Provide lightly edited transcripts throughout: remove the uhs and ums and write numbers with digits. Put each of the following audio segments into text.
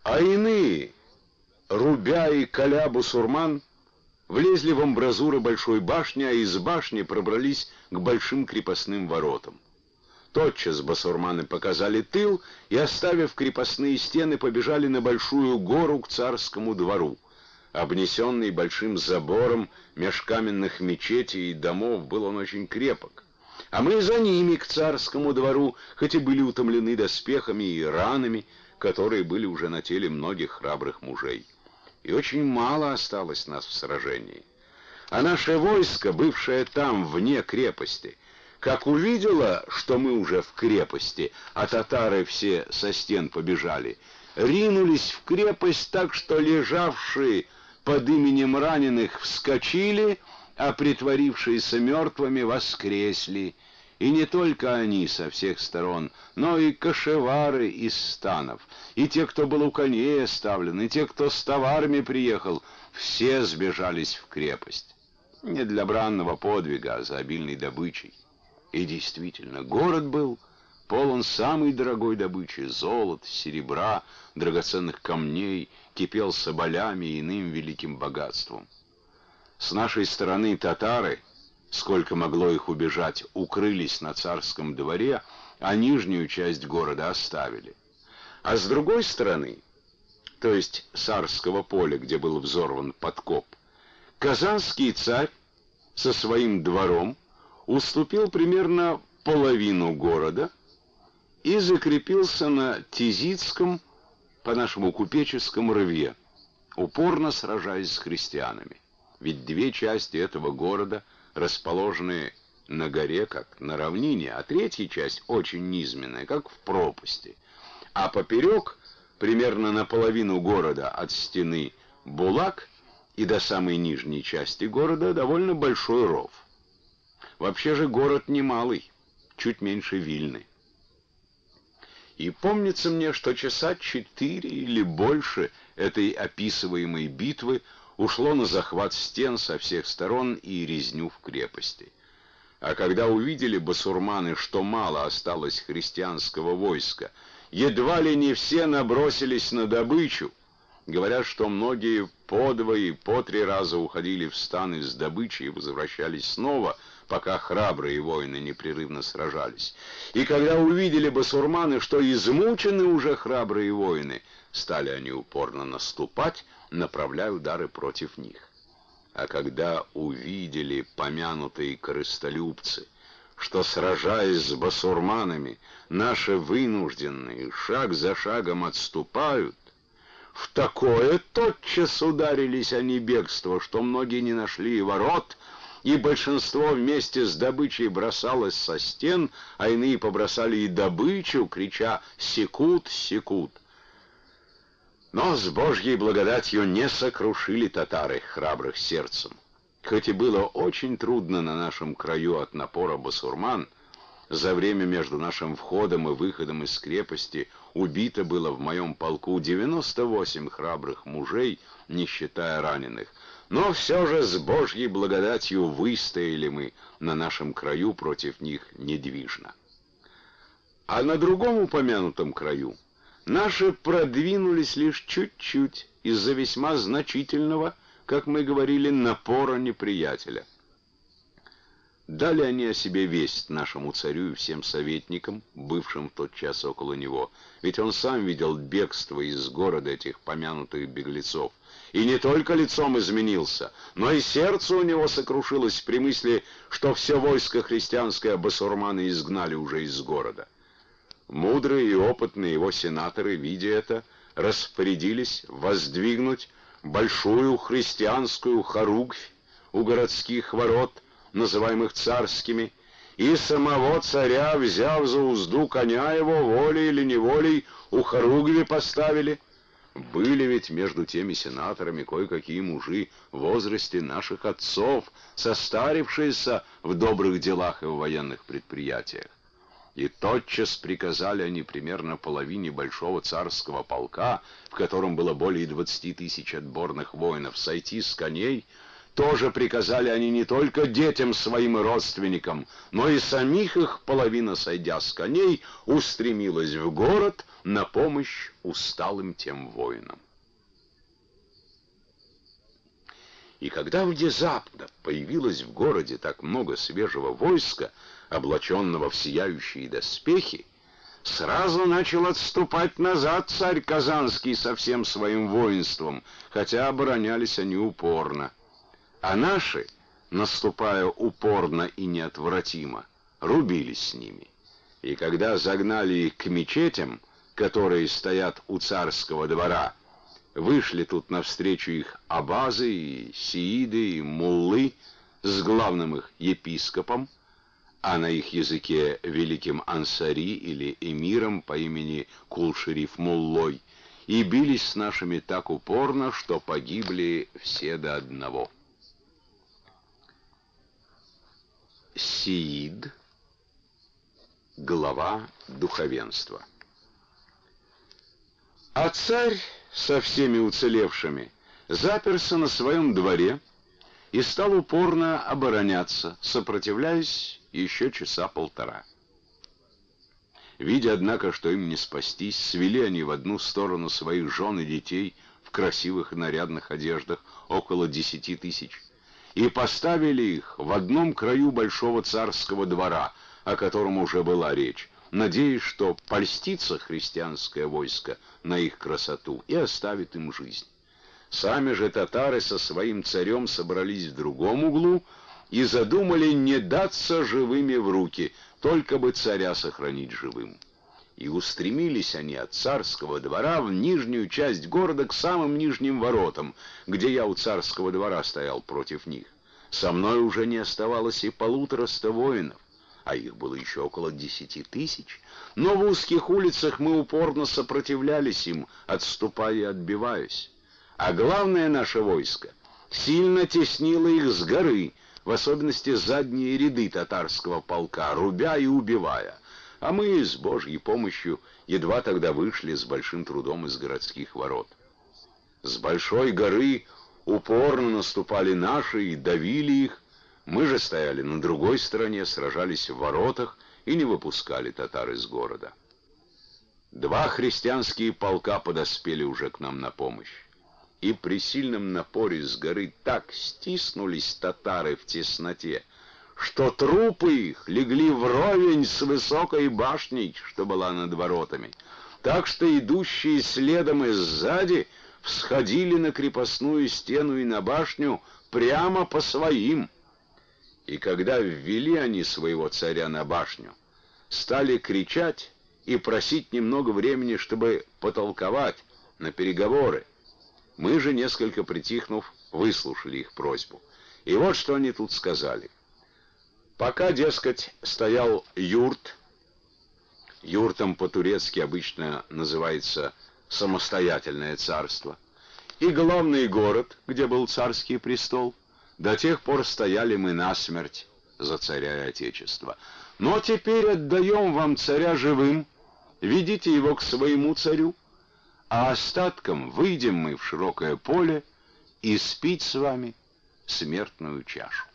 А иные, рубя и коля бусурман, влезли в амбразуры большой башни, а из башни пробрались к большим крепостным воротам. Тотчас басурманы показали тыл и, оставив крепостные стены, побежали на большую гору к царскому двору. Обнесенный большим забором меж каменных мечетей и домов, был он очень крепок. А мы за ними к царскому двору, хоть и были утомлены доспехами и ранами, которые были уже на теле многих храбрых мужей. И очень мало осталось нас в сражении. А наше войско, бывшее там, вне крепости, как увидело, что мы уже в крепости, а татары все со стен побежали, ринулись в крепость так, что лежавшие под именем раненых вскочили, а притворившиеся мертвыми воскресли. И не только они со всех сторон, но и кошевары из станов, и те, кто был у коней оставлен, и те, кто с товарами приехал, все сбежались в крепость. Не для бранного подвига, а за обильной добычей. И действительно, город был полон самой дорогой добычи: золота, серебра, драгоценных камней, кипел соболями и иным великим богатством. С нашей стороны татары, сколько могло их убежать, укрылись на царском дворе, а нижнюю часть города оставили. А с другой стороны, то есть Сарского поля, где был взорван подкоп, казанский царь со своим двором уступил примерно половину города и закрепился на Тизицком, по-нашему купеческом рве, упорно сражаясь с христианами. Ведь две части этого города расположены на горе, как на равнине, а третья часть очень низменная, как в пропасти. А поперек, примерно наполовину города от стены Булак и до самой нижней части города довольно большой ров. Вообще же город немалый, чуть меньше Вильны. И помнится мне, что часа 4 или больше этой описываемой битвы ушло на захват стен со всех сторон и резню в крепости. А когда увидели басурманы, что мало осталось христианского войска, едва ли не все набросились на добычу. Говорят, что многие по 2 и по 3 раза уходили в станы с добычей и возвращались снова, пока храбрые воины непрерывно сражались. И когда увидели басурманы, что измучены уже храбрые воины, стали они упорно наступать, направляя удары против них. А когда увидели помянутые корыстолюбцы, что, сражаясь с басурманами, наши вынужденные шаг за шагом отступают, в такое тотчас ударились они бегство, что многие не нашли и ворот, и большинство вместе с добычей бросалось со стен, а иные побросали и добычу, крича «Секут, секут!». Но с Божьей благодатью не сокрушили татары храбрых сердцем. Хоть и было очень трудно на нашем краю от напора басурман, за время между нашим входом и выходом из крепости убито было в моем полку 98 храбрых мужей, не считая раненых. Но все же с Божьей благодатью выстояли мы на нашем краю против них недвижно. А на другом упомянутом краю наши продвинулись лишь чуть-чуть из-за весьма значительного, как мы говорили, напора неприятеля. Дали они о себе весть нашему царю и всем советникам, бывшим в тот час около него, ведь он сам видел бегство из города этих помянутых беглецов. И не только лицом изменился, но и сердце у него сокрушилось при мысли, что все войско христианское басурманы изгнали уже из города. Мудрые и опытные его сенаторы, видя это, распорядились воздвигнуть большую христианскую хоругвь у городских ворот, называемых царскими, и самого царя, взяв за узду коня его, волей или неволей, у хоругви поставили. Были ведь между теми сенаторами кое-какие мужи в возрасте наших отцов, состарившиеся в добрых делах и в военных предприятиях. И тотчас приказали они примерно половине большого царского полка, в котором было более 20 000 отборных воинов, сойти с коней, тоже приказали они не только детям своим и родственникам, но и самих их половина, сойдя с коней, устремилась в город на помощь усталым тем воинам. И когда внезапно появилось в городе так много свежего войска, облаченного в сияющие доспехи, сразу начал отступать назад царь Казанский со всем своим воинством, хотя оборонялись они упорно. А наши, наступая упорно и неотвратимо, рубились с ними. И когда загнали их к мечетям, которые стоят у царского двора, вышли тут навстречу их абазы, и сииды, и муллы с главным их епископом, а на их языке великим ансари или эмиром по имени Кул-Шериф Муллой, и бились с нашими так упорно, что погибли все до одного. Сиид, глава духовенства. А царь со всеми уцелевшими заперся на своем дворе и стал упорно обороняться, сопротивляясь еще часа полтора. Видя, однако, что им не спастись, свели они в одну сторону своих жен и детей в красивых и нарядных одеждах, около 10 тысяч, и поставили их в одном краю большого царского двора, о котором уже была речь, надеясь, что польстится христианское войско на их красоту и оставит им жизнь. Сами же татары со своим царем собрались в другом углу и задумали не даться живыми в руки, только бы царя сохранить живым. И устремились они от царского двора в нижнюю часть города к самым нижним воротам, где я у царского двора стоял против них. Со мной уже не оставалось и 150 воинов, а их было еще около 10 тысяч, но в узких улицах мы упорно сопротивлялись им, отступая и отбиваясь. А главное наше войско сильно теснило их с горы, в особенности задние ряды татарского полка, рубя и убивая. А мы с Божьей помощью едва тогда вышли с большим трудом из городских ворот. С большой горы упорно наступали наши и давили их. Мы же стояли на другой стороне, сражались в воротах и не выпускали татар из города. 2 христианские полка подоспели уже к нам на помощь. И при сильном напоре с горы так стиснулись татары в тесноте, что трупы их легли вровень с высокой башней, что была над воротами, так что идущие следом и сзади всходили на крепостную стену и на башню прямо по своим. И когда ввели они своего царя на башню, стали кричать и просить немного времени, чтобы потолковать на переговоры. Мы же, несколько притихнув, выслушали их просьбу. И вот что они тут сказали. Пока, дескать, стоял юрт, юртом по-турецки обычно называется самостоятельное царство, и главный город, где был царский престол, до тех пор стояли мы насмерть за царя и отечество. Но теперь отдаем вам царя живым, ведите его к своему царю, а остатком выйдем мы в широкое поле и спить с вами смертную чашу.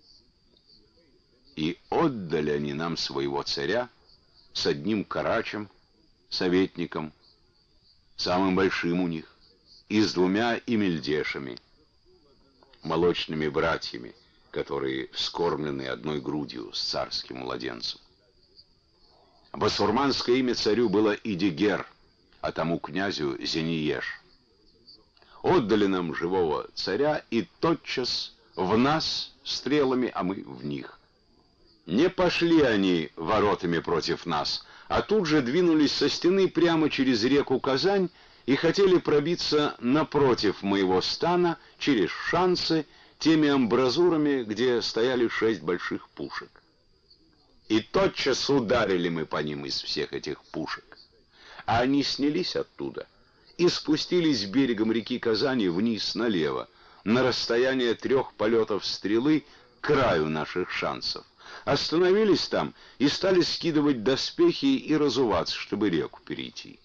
И отдали они нам своего царя с одним карачем, советником, самым большим у них, и с 2 имельдешами, молочными братьями, которые вскормлены одной грудью с царским младенцем. Басурманское имя царю было Идигер, а тому князю Зениеш. Отдали нам живого царя и тотчас в нас стрелами, а мы в них. Не пошли они воротами против нас, а тут же двинулись со стены прямо через реку Казань и хотели пробиться напротив моего стана через шансы теми амбразурами, где стояли 6 больших пушек. И тотчас ударили мы по ним из всех этих пушек. А они снялись оттуда и спустились берегом реки Казани вниз налево, на расстояние 3 полетов стрелы к краю наших шансов. Остановились там и стали скидывать доспехи и разуваться, чтобы реку перейти.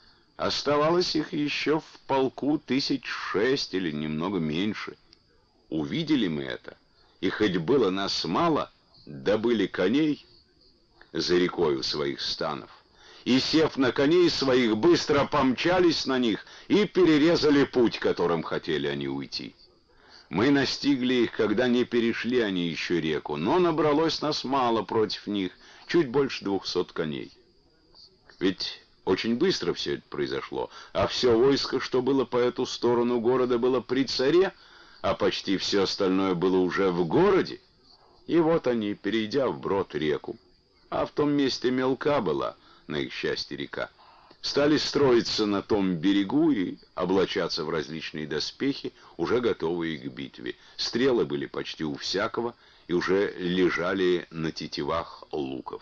Оставалось их еще в полку 6 тысяч или немного меньше. увидели мы это, и хоть было нас мало, добыли коней за рекою своих станов, и, сев на коней своих, быстро помчались на них и перерезали путь, которым хотели они уйти. Мы настигли их, когда не перешли они еще реку, но набралось нас мало против них, чуть больше 200 коней. Ведь очень быстро все это произошло, а все войско, что было по эту сторону города, было при царе, а почти все остальное было уже в городе. И вот они, перейдя вброд реку, а в том месте мелка была, на их счастье, река, стали строиться на том берегу и облачаться в различные доспехи, уже готовые к битве. Стрелы были почти у всякого и уже лежали на тетивах луков.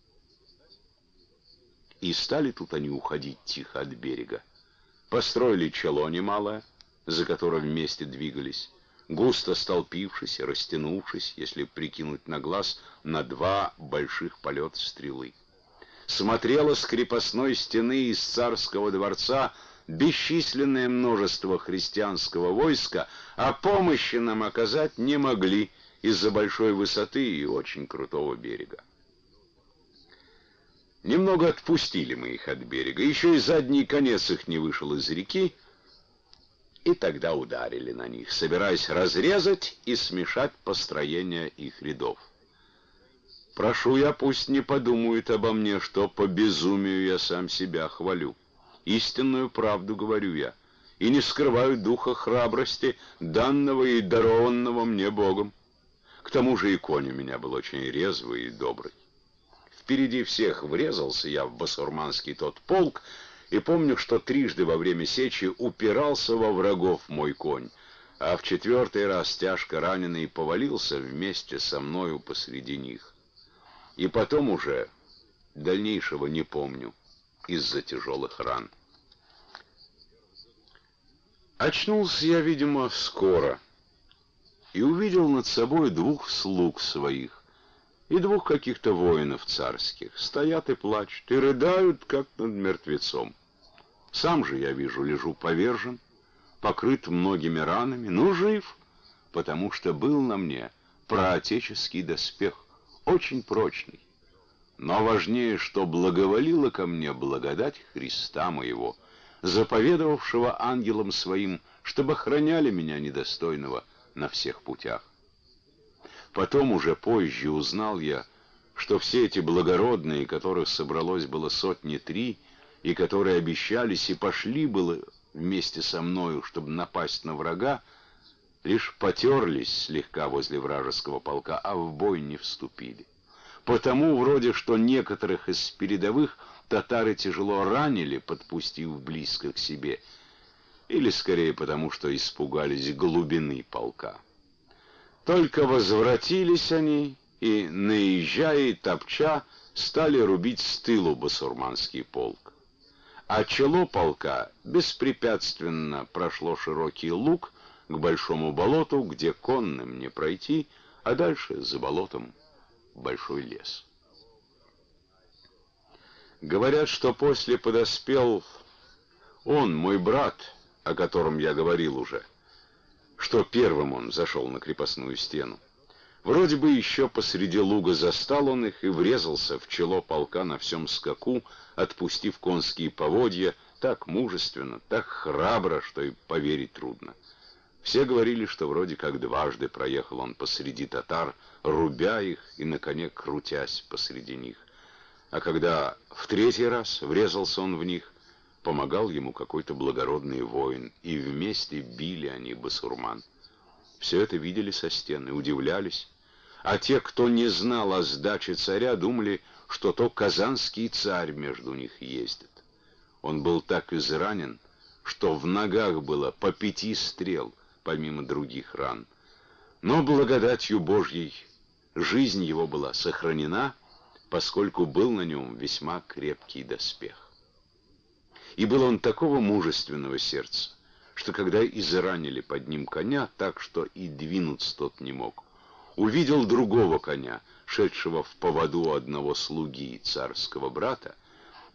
И стали тут они уходить тихо от берега. Построили чело немалое, за которым вместе двигались, густо столпившись и растянувшись, если прикинуть на глаз, на 2 больших полета стрелы. Смотрело с крепостной стены из царского дворца бесчисленное множество христианского войска, а помощи нам оказать не могли из-за большой высоты и очень крутого берега. Немного отпустили мы их от берега, еще и задний конец их не вышел из реки, и тогда ударили на них, собираясь разрезать и смешать построение их рядов. Прошу я, пусть не подумают обо мне, что по безумию я сам себя хвалю. Истинную правду говорю я, и не скрываю духа храбрости, данного и дарованного мне Богом. К тому же и конь у меня был очень резвый и добрый. Впереди всех врезался я в басурманский тот полк, и помню, что трижды во время сечи упирался во врагов мой конь, а в 4-й раз тяжко раненый повалился вместе со мною посреди них. И потом уже дальнейшего не помню из-за тяжелых ран. Очнулся я, видимо, скоро, и увидел над собой 2 слуг своих и 2 каких-то воинов царских. Стоят и плачут, и рыдают, как над мертвецом. Сам же, я вижу, лежу повержен, покрыт многими ранами, но жив, потому что был на мне праотеческий доспех, очень прочный. Но важнее, что благоволила ко мне благодать Христа моего, заповедовавшего ангелам своим, чтобы охраняли меня недостойного на всех путях. Потом уже позже узнал я, что все эти благородные, которых собралось было 3 и которые обещались и пошли было вместе со мною, чтобы напасть на врага, лишь потерлись слегка возле вражеского полка, а в бой не вступили. Потому вроде, что некоторых из передовых татары тяжело ранили, подпустив близко к себе, или скорее потому, что испугались глубины полка. Только возвратились они, и, наезжая и топча, стали рубить с тылу басурманский полк. А чело полка беспрепятственно прошло широкий луг к большому болоту, где конным не пройти, а дальше за болотом большой лес. Говорят, что после подоспел он, мой брат, о котором я говорил уже, что первым он зашел на крепостную стену. Вроде бы еще посреди луга застал он их и врезался в чело полка на всем скаку, отпустив конские поводья так мужественно, так храбро, что и поверить трудно. Все говорили, что вроде как дважды проехал он посреди татар, рубя их и на коне крутясь посреди них. А когда в 3-й раз врезался он в них, помогал ему какой-то благородный воин, и вместе били они басурман. Все это видели со стены, удивлялись, а те, кто не знал о сдаче царя, думали, что то казанский царь между них ездит. Он был так изранен, что в ногах было по 5 стрел, помимо других ран. Но благодатью Божьей жизнь его была сохранена, поскольку был на нем весьма крепкий доспех. И был он такого мужественного сердца, что когда изранили под ним коня так, что и двинуться тот не мог, увидел другого коня, шедшего в поводу одного слуги царского брата,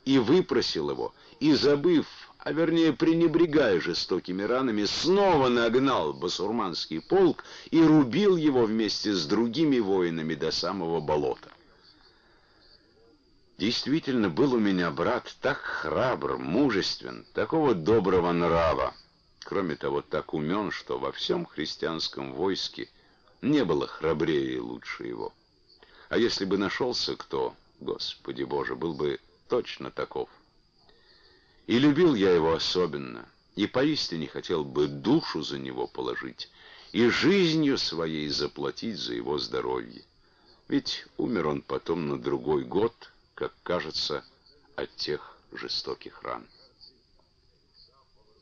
и выпросил его, и, забыв, а вернее пренебрегая жестокими ранами, снова нагнал басурманский полк и рубил его вместе с другими воинами до самого болота. Действительно, был у меня брат так храбр, мужествен, такого доброго нрава, кроме того, так умен, что во всем христианском войске не было храбрее и лучше его. А если бы нашелся кто, Господи Боже, был бы точно таков. И любил я его особенно, и поистине хотел бы душу за него положить, и жизнью своей заплатить за его здоровье. Ведь умер он потом на другой год, как кажется, от тех жестоких ран.